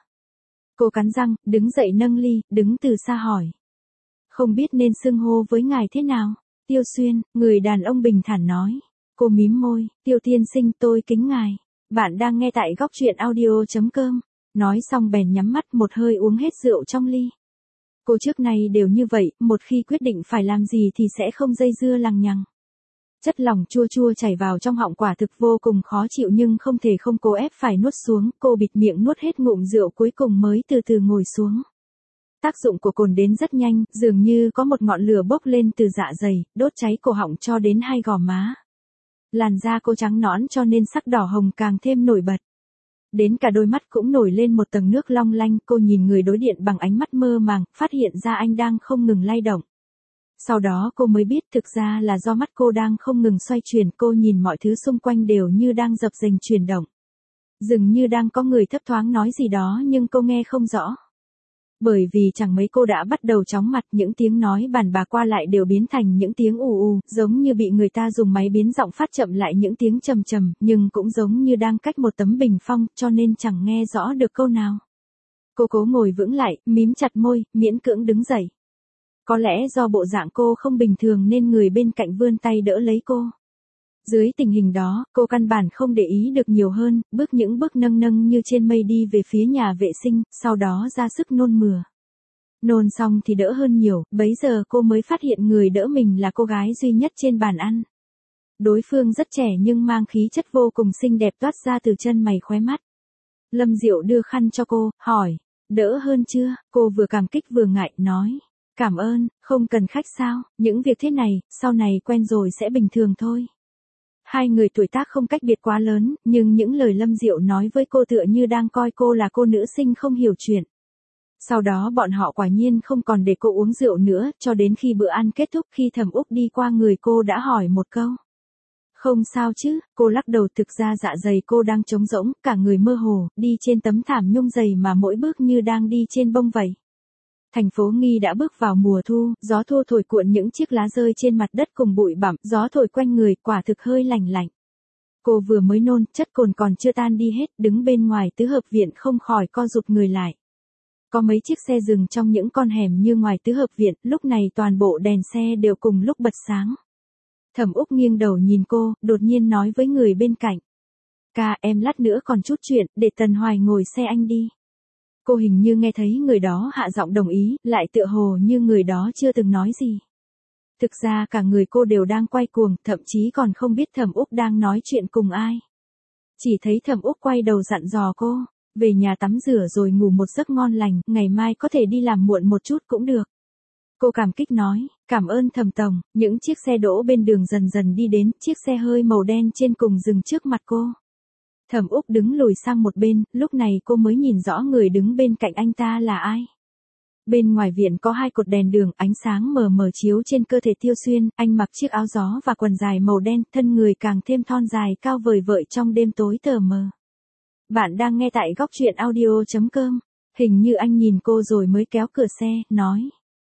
Cô cắn răng, đứng dậy nâng ly, đứng từ xa hỏi. Không biết nên xưng hô với ngài thế nào? Tiêu Xuyên, người đàn ông bình thản nói. Cô mím môi, Tiêu tiên sinh, tôi kính ngài. Bạn đang nghe tại góc truyện audio chấm com. Nói xong bèn nhắm mắt một hơi uống hết rượu trong ly. Cô trước nay đều như vậy, một khi quyết định phải làm gì thì sẽ không dây dưa lằng nhằng. Chất lỏng chua chua chảy vào trong họng quả thực vô cùng khó chịu nhưng không thể không cố ép phải nuốt xuống, cô bịt miệng nuốt hết ngụm rượu cuối cùng mới từ từ ngồi xuống. Tác dụng của cồn đến rất nhanh, dường như có một ngọn lửa bốc lên từ dạ dày, đốt cháy cổ họng cho đến hai gò má. Làn da cô trắng nõn cho nên sắc đỏ hồng càng thêm nổi bật. Đến cả đôi mắt cũng nổi lên một tầng nước long lanh, cô nhìn người đối điện bằng ánh mắt mơ màng, phát hiện ra anh đang không ngừng lay động. Sau đó cô mới biết thực ra là do mắt cô đang không ngừng xoay chuyển, cô nhìn mọi thứ xung quanh đều như đang dập dềnh chuyển động. Dường như đang có người thấp thoáng nói gì đó nhưng cô nghe không rõ. Bởi vì chẳng mấy cô đã bắt đầu chóng mặt, những tiếng nói bàn bà qua lại đều biến thành những tiếng ù ù, giống như bị người ta dùng máy biến giọng phát chậm lại những tiếng trầm trầm, nhưng cũng giống như đang cách một tấm bình phong, cho nên chẳng nghe rõ được câu nào. Cô cố ngồi vững lại, mím chặt môi, miễn cưỡng đứng dậy. Có lẽ do bộ dạng cô không bình thường nên người bên cạnh vươn tay đỡ lấy cô. Dưới tình hình đó, cô căn bản không để ý được nhiều hơn, bước những bước nâng nâng như trên mây đi về phía nhà vệ sinh, sau đó ra sức nôn mửa. Nôn xong thì đỡ hơn nhiều, bấy giờ cô mới phát hiện người đỡ mình là cô gái duy nhất trên bàn ăn. Đối phương rất trẻ nhưng mang khí chất vô cùng xinh đẹp toát ra từ chân mày khóe mắt. Lâm Diệu đưa khăn cho cô, hỏi, đỡ hơn chưa? Cô vừa cảm kích vừa ngại, nói, cảm ơn, không cần khách sao, những việc thế này, sau này quen rồi sẽ bình thường thôi. Hai người tuổi tác không cách biệt quá lớn, nhưng những lời Lâm Diệu nói với cô tựa như đang coi cô là cô nữ sinh không hiểu chuyện. Sau đó bọn họ quả nhiên không còn để cô uống rượu nữa, cho đến khi bữa ăn kết thúc, khi Thẩm Úc đi qua người cô đã hỏi một câu. Không sao chứ, cô lắc đầu, thực ra dạ dày cô đang trống rỗng, cả người mơ hồ, đi trên tấm thảm nhung dày mà mỗi bước như đang đi trên bông vậy. Thành phố Nghi đã bước vào mùa thu, gió thu thổi cuộn những chiếc lá rơi trên mặt đất cùng bụi bặm, gió thổi quanh người, quả thực hơi lành lạnh. Cô vừa mới nôn, chất cồn còn chưa tan đi hết, đứng bên ngoài tứ hợp viện không khỏi co rụt người lại. Có mấy chiếc xe dừng trong những con hẻm như ngoài tứ hợp viện, lúc này toàn bộ đèn xe đều cùng lúc bật sáng. Thẩm Úc nghiêng đầu nhìn cô, đột nhiên nói với người bên cạnh. Ca, em lát nữa còn chút chuyện, để Tần Hoài ngồi xe anh đi. Cô hình như nghe thấy người đó hạ giọng đồng ý, lại tựa hồ như người đó chưa từng nói gì. Thực ra cả người cô đều đang quay cuồng, thậm chí còn không biết Thẩm Úc đang nói chuyện cùng ai. Chỉ thấy Thẩm Úc quay đầu dặn dò cô, về nhà tắm rửa rồi ngủ một giấc ngon lành, ngày mai có thể đi làm muộn một chút cũng được. Cô cảm kích nói, cảm ơn Thẩm tổng, những chiếc xe đỗ bên đường dần dần đi đến, chiếc xe hơi màu đen trên cùng dừng trước mặt cô. Thẩm Úc đứng lùi sang một bên, lúc này cô mới nhìn rõ người đứng bên cạnh anh ta là ai. Bên ngoài viện có hai cột đèn đường, ánh sáng mờ mờ chiếu trên cơ thể Tiêu Xuyên, anh mặc chiếc áo gió và quần dài màu đen, thân người càng thêm thon dài cao vời vợi trong đêm tối tờ mờ. Bạn đang nghe tại góc truyện audio chấm com, hình như anh nhìn cô rồi mới kéo cửa xe, nói.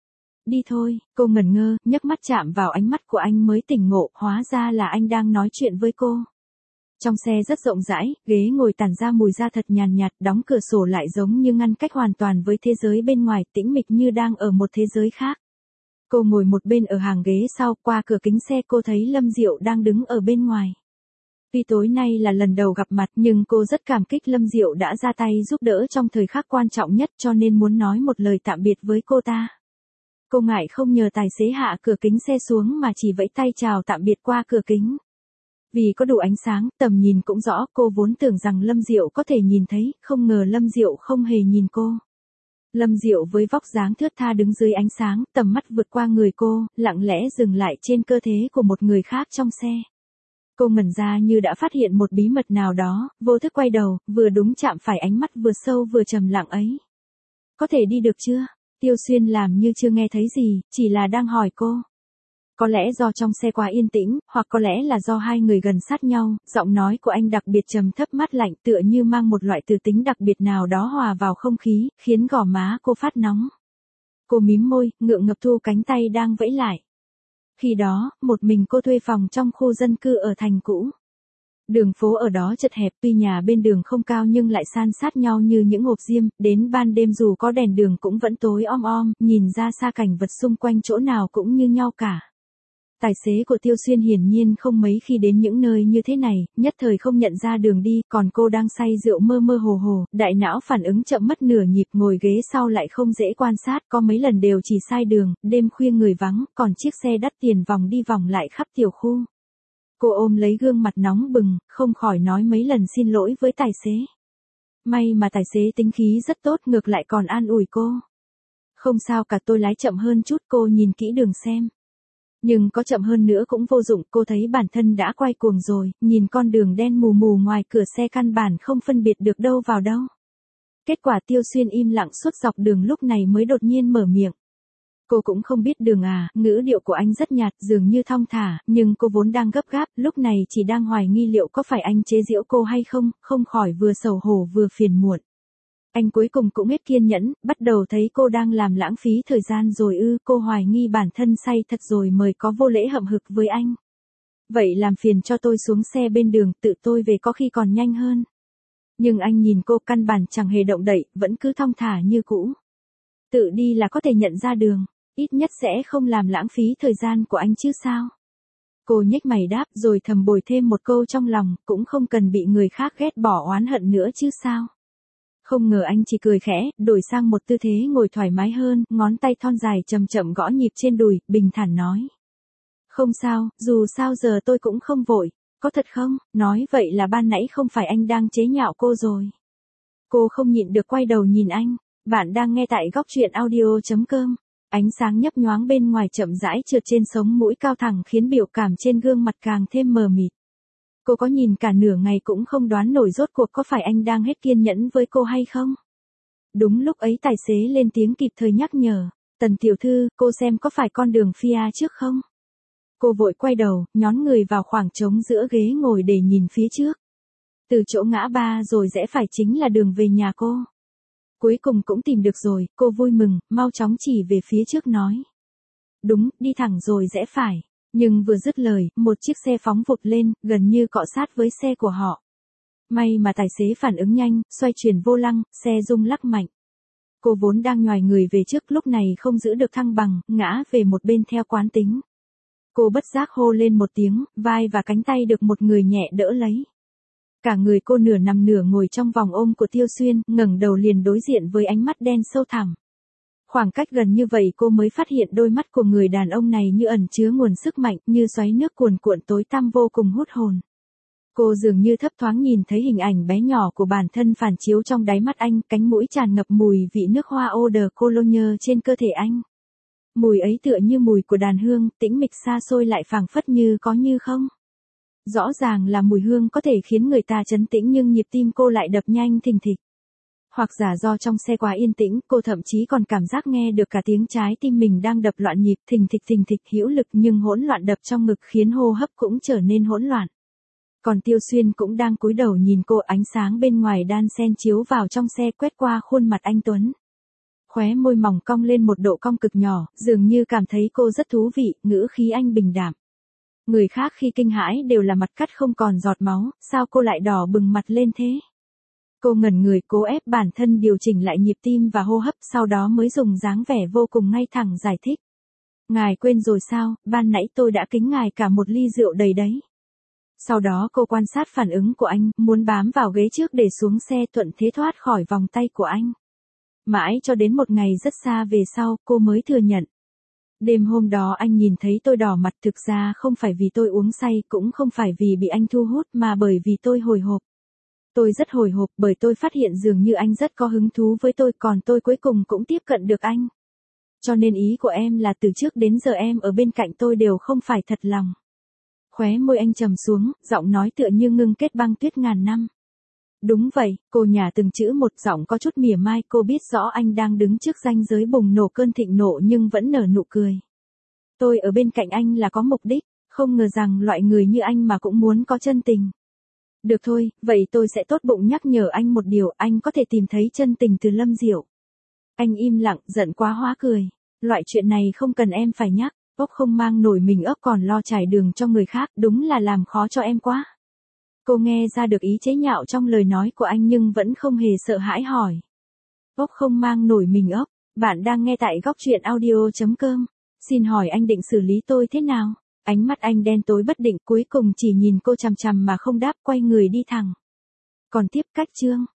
Đi thôi, cô ngẩn ngơ, nhấc mắt chạm vào ánh mắt của anh mới tỉnh ngộ, hóa ra là anh đang nói chuyện với cô. Trong xe rất rộng rãi, ghế ngồi tản ra mùi da thật nhàn nhạt, đóng cửa sổ lại giống như ngăn cách hoàn toàn với thế giới bên ngoài, tĩnh mịch như đang ở một thế giới khác. Cô ngồi một bên ở hàng ghế sau, qua cửa kính xe cô thấy Lâm Diệu đang đứng ở bên ngoài. Tuy tối nay là lần đầu gặp mặt nhưng cô rất cảm kích Lâm Diệu đã ra tay giúp đỡ trong thời khắc quan trọng nhất cho nên muốn nói một lời tạm biệt với cô ta. Cô ngại không nhờ tài xế hạ cửa kính xe xuống mà chỉ vẫy tay chào tạm biệt qua cửa kính. Vì có đủ ánh sáng, tầm nhìn cũng rõ, cô vốn tưởng rằng Lâm Diệu có thể nhìn thấy, không ngờ Lâm Diệu không hề nhìn cô. Lâm Diệu với vóc dáng thướt tha đứng dưới ánh sáng, tầm mắt vượt qua người cô, lặng lẽ dừng lại trên cơ thể của một người khác trong xe. Cô ngẩn ra như đã phát hiện một bí mật nào đó, vô thức quay đầu, vừa đúng chạm phải ánh mắt vừa sâu vừa trầm lặng ấy. Có thể đi được chưa? Tiêu Xuyên làm như chưa nghe thấy gì, chỉ là đang hỏi cô. Có lẽ do trong xe quá yên tĩnh, hoặc có lẽ là do hai người gần sát nhau, giọng nói của anh đặc biệt trầm thấp mát lạnh tựa như mang một loại từ tính đặc biệt nào đó hòa vào không khí, khiến gò má cô phát nóng. Cô mím môi, ngượng ngập thu cánh tay đang vẫy lại. Khi đó, một mình cô thuê phòng trong khu dân cư ở thành cũ. Đường phố ở đó chật hẹp, tuy nhà bên đường không cao nhưng lại san sát nhau như những hộp diêm, đến ban đêm dù có đèn đường cũng vẫn tối om om, nhìn ra xa cảnh vật xung quanh chỗ nào cũng như nhau cả. Tài xế của Tiêu Xuyên hiển nhiên không mấy khi đến những nơi như thế này, nhất thời không nhận ra đường đi, còn cô đang say rượu mơ mơ hồ hồ, đại não phản ứng chậm mất nửa nhịp, ngồi ghế sau lại không dễ quan sát, có mấy lần đều chỉ sai đường, đêm khuya người vắng, còn chiếc xe đắt tiền vòng đi vòng lại khắp tiểu khu. Cô ôm lấy gương mặt nóng bừng, không khỏi nói mấy lần xin lỗi với tài xế. May mà tài xế tính khí rất tốt, ngược lại còn an ủi cô. Không sao cả, tôi lái chậm hơn chút, cô nhìn kỹ đường xem. Nhưng có chậm hơn nữa cũng vô dụng, cô thấy bản thân đã quay cuồng rồi, nhìn con đường đen mù mù ngoài cửa xe căn bản không phân biệt được đâu vào đâu. Kết quả Tiêu Xuyên im lặng suốt dọc đường, lúc này mới đột nhiên mở miệng. Cô cũng không biết đường à, ngữ điệu của anh rất nhạt, dường như thong thả, nhưng cô vốn đang gấp gáp, lúc này chỉ đang hoài nghi liệu có phải anh chế giễu cô hay không, không khỏi vừa xấu hổ vừa phiền muộn. Anh cuối cùng cũng hết kiên nhẫn, bắt đầu thấy cô đang làm lãng phí thời gian rồi ư, cô hoài nghi bản thân say thật rồi mời có vô lễ hậm hực với anh. Vậy làm phiền cho tôi xuống xe bên đường, tự tôi về có khi còn nhanh hơn. Nhưng anh nhìn cô căn bản chẳng hề động đậy, vẫn cứ thong thả như cũ. Tự đi là có thể nhận ra đường, ít nhất sẽ không làm lãng phí thời gian của anh chứ sao. Cô nhếch mày đáp rồi thầm bồi thêm một câu trong lòng, cũng không cần bị người khác ghét bỏ oán hận nữa chứ sao. Không ngờ anh chỉ cười khẽ, đổi sang một tư thế ngồi thoải mái hơn, ngón tay thon dài chậm chậm gõ nhịp trên đùi, bình thản nói. Không sao, dù sao giờ tôi cũng không vội, có thật không, nói vậy là ban nãy không phải anh đang chế nhạo cô rồi. Cô không nhịn được quay đầu nhìn anh, bạn đang nghe tại góc truyện audio chấm com. Ánh sáng nhấp nhoáng bên ngoài chậm rãi trượt trên sống mũi cao thẳng khiến biểu cảm trên gương mặt càng thêm mờ mịt. Cô có nhìn cả nửa ngày cũng không đoán nổi rốt cuộc có phải anh đang hết kiên nhẫn với cô hay không. Đúng lúc ấy tài xế lên tiếng kịp thời nhắc nhở, Tần tiểu thư, cô xem có phải con đường Fia trước không? Cô vội quay đầu, nhón người vào khoảng trống giữa ghế ngồi để nhìn phía trước. Từ chỗ ngã ba rồi rẽ phải chính là đường về nhà cô. Cuối cùng cũng tìm được rồi, cô vui mừng, mau chóng chỉ về phía trước nói. Đúng, đi thẳng rồi rẽ phải. Nhưng vừa dứt lời, một chiếc xe phóng vụt lên, gần như cọ sát với xe của họ. May mà tài xế phản ứng nhanh, xoay chuyển vô lăng, xe rung lắc mạnh. Cô vốn đang nhoài người về trước lúc này không giữ được thăng bằng, ngã về một bên theo quán tính. Cô bất giác hô lên một tiếng, vai và cánh tay được một người nhẹ đỡ lấy. Cả người cô nửa nằm nửa ngồi trong vòng ôm của Tiêu Xuyên, ngẩng đầu liền đối diện với ánh mắt đen sâu thẳm. Khoảng cách gần như vậy cô mới phát hiện đôi mắt của người đàn ông này như ẩn chứa nguồn sức mạnh, như xoáy nước cuồn cuộn tối tăm vô cùng hút hồn. Cô dường như thấp thoáng nhìn thấy hình ảnh bé nhỏ của bản thân phản chiếu trong đáy mắt anh, cánh mũi tràn ngập mùi vị nước hoa eau de cologne trên cơ thể anh. Mùi ấy tựa như mùi của đàn hương, tĩnh mịch xa xôi lại phảng phất như có như không. Rõ ràng là mùi hương có thể khiến người ta trấn tĩnh nhưng nhịp tim cô lại đập nhanh thình thịch. Hoặc giả do trong xe quá yên tĩnh, cô thậm chí còn cảm giác nghe được cả tiếng trái tim mình đang đập loạn nhịp thình thịch thình thịch hữu lực nhưng hỗn loạn đập trong ngực khiến hô hấp cũng trở nên hỗn loạn. Còn Tiêu Xuyên cũng đang cúi đầu nhìn cô, ánh sáng bên ngoài đan xen chiếu vào trong xe quét qua khuôn mặt anh tuấn. Khóe môi mỏng cong lên một độ cong cực nhỏ, dường như cảm thấy cô rất thú vị, ngữ khí anh bình đạm. Người khác khi kinh hãi đều là mặt cắt không còn giọt máu, sao cô lại đỏ bừng mặt lên thế? Cô ngẩn người cố ép bản thân điều chỉnh lại nhịp tim và hô hấp, sau đó mới dùng dáng vẻ vô cùng ngay thẳng giải thích. Ngài quên rồi sao, ban nãy tôi đã kính ngài cả một ly rượu đầy đấy. Sau đó cô quan sát phản ứng của anh, muốn bám vào ghế trước để xuống xe thuận thế thoát khỏi vòng tay của anh. Mãi cho đến một ngày rất xa về sau, cô mới thừa nhận. Đêm hôm đó anh nhìn thấy tôi đỏ mặt, thực ra không phải vì tôi uống say, cũng không phải vì bị anh thu hút mà bởi vì tôi hồi hộp. Tôi rất hồi hộp bởi tôi phát hiện dường như anh rất có hứng thú với tôi, còn tôi cuối cùng cũng tiếp cận được anh. Cho nên ý của em là từ trước đến giờ em ở bên cạnh tôi đều không phải thật lòng. Khóe môi anh trầm xuống, giọng nói tựa như ngưng kết băng tuyết ngàn năm. Đúng vậy, cô nhả từng chữ một, giọng có chút mỉa mai, cô biết rõ anh đang đứng trước ranh giới bùng nổ cơn thịnh nộ nhưng vẫn nở nụ cười. Tôi ở bên cạnh anh là có mục đích, không ngờ rằng loại người như anh mà cũng muốn có chân tình. Được thôi, vậy tôi sẽ tốt bụng nhắc nhở anh một điều, anh có thể tìm thấy chân tình từ Lâm Diệu. Anh im lặng, giận quá hóa cười. Loại chuyện này không cần em phải nhắc, ốc không mang nổi mình ấp còn lo trải đường cho người khác, đúng là làm khó cho em quá. Cô nghe ra được ý chế nhạo trong lời nói của anh nhưng vẫn không hề sợ hãi hỏi. Ốc không mang nổi mình ốc, bạn đang nghe tại góc truyện audio chấm com. Xin hỏi anh định xử lý tôi thế nào? Ánh mắt anh đen tối bất định, cuối cùng chỉ nhìn cô chằm chằm mà không đáp, quay người đi thẳng. Còn tiếp cách chương.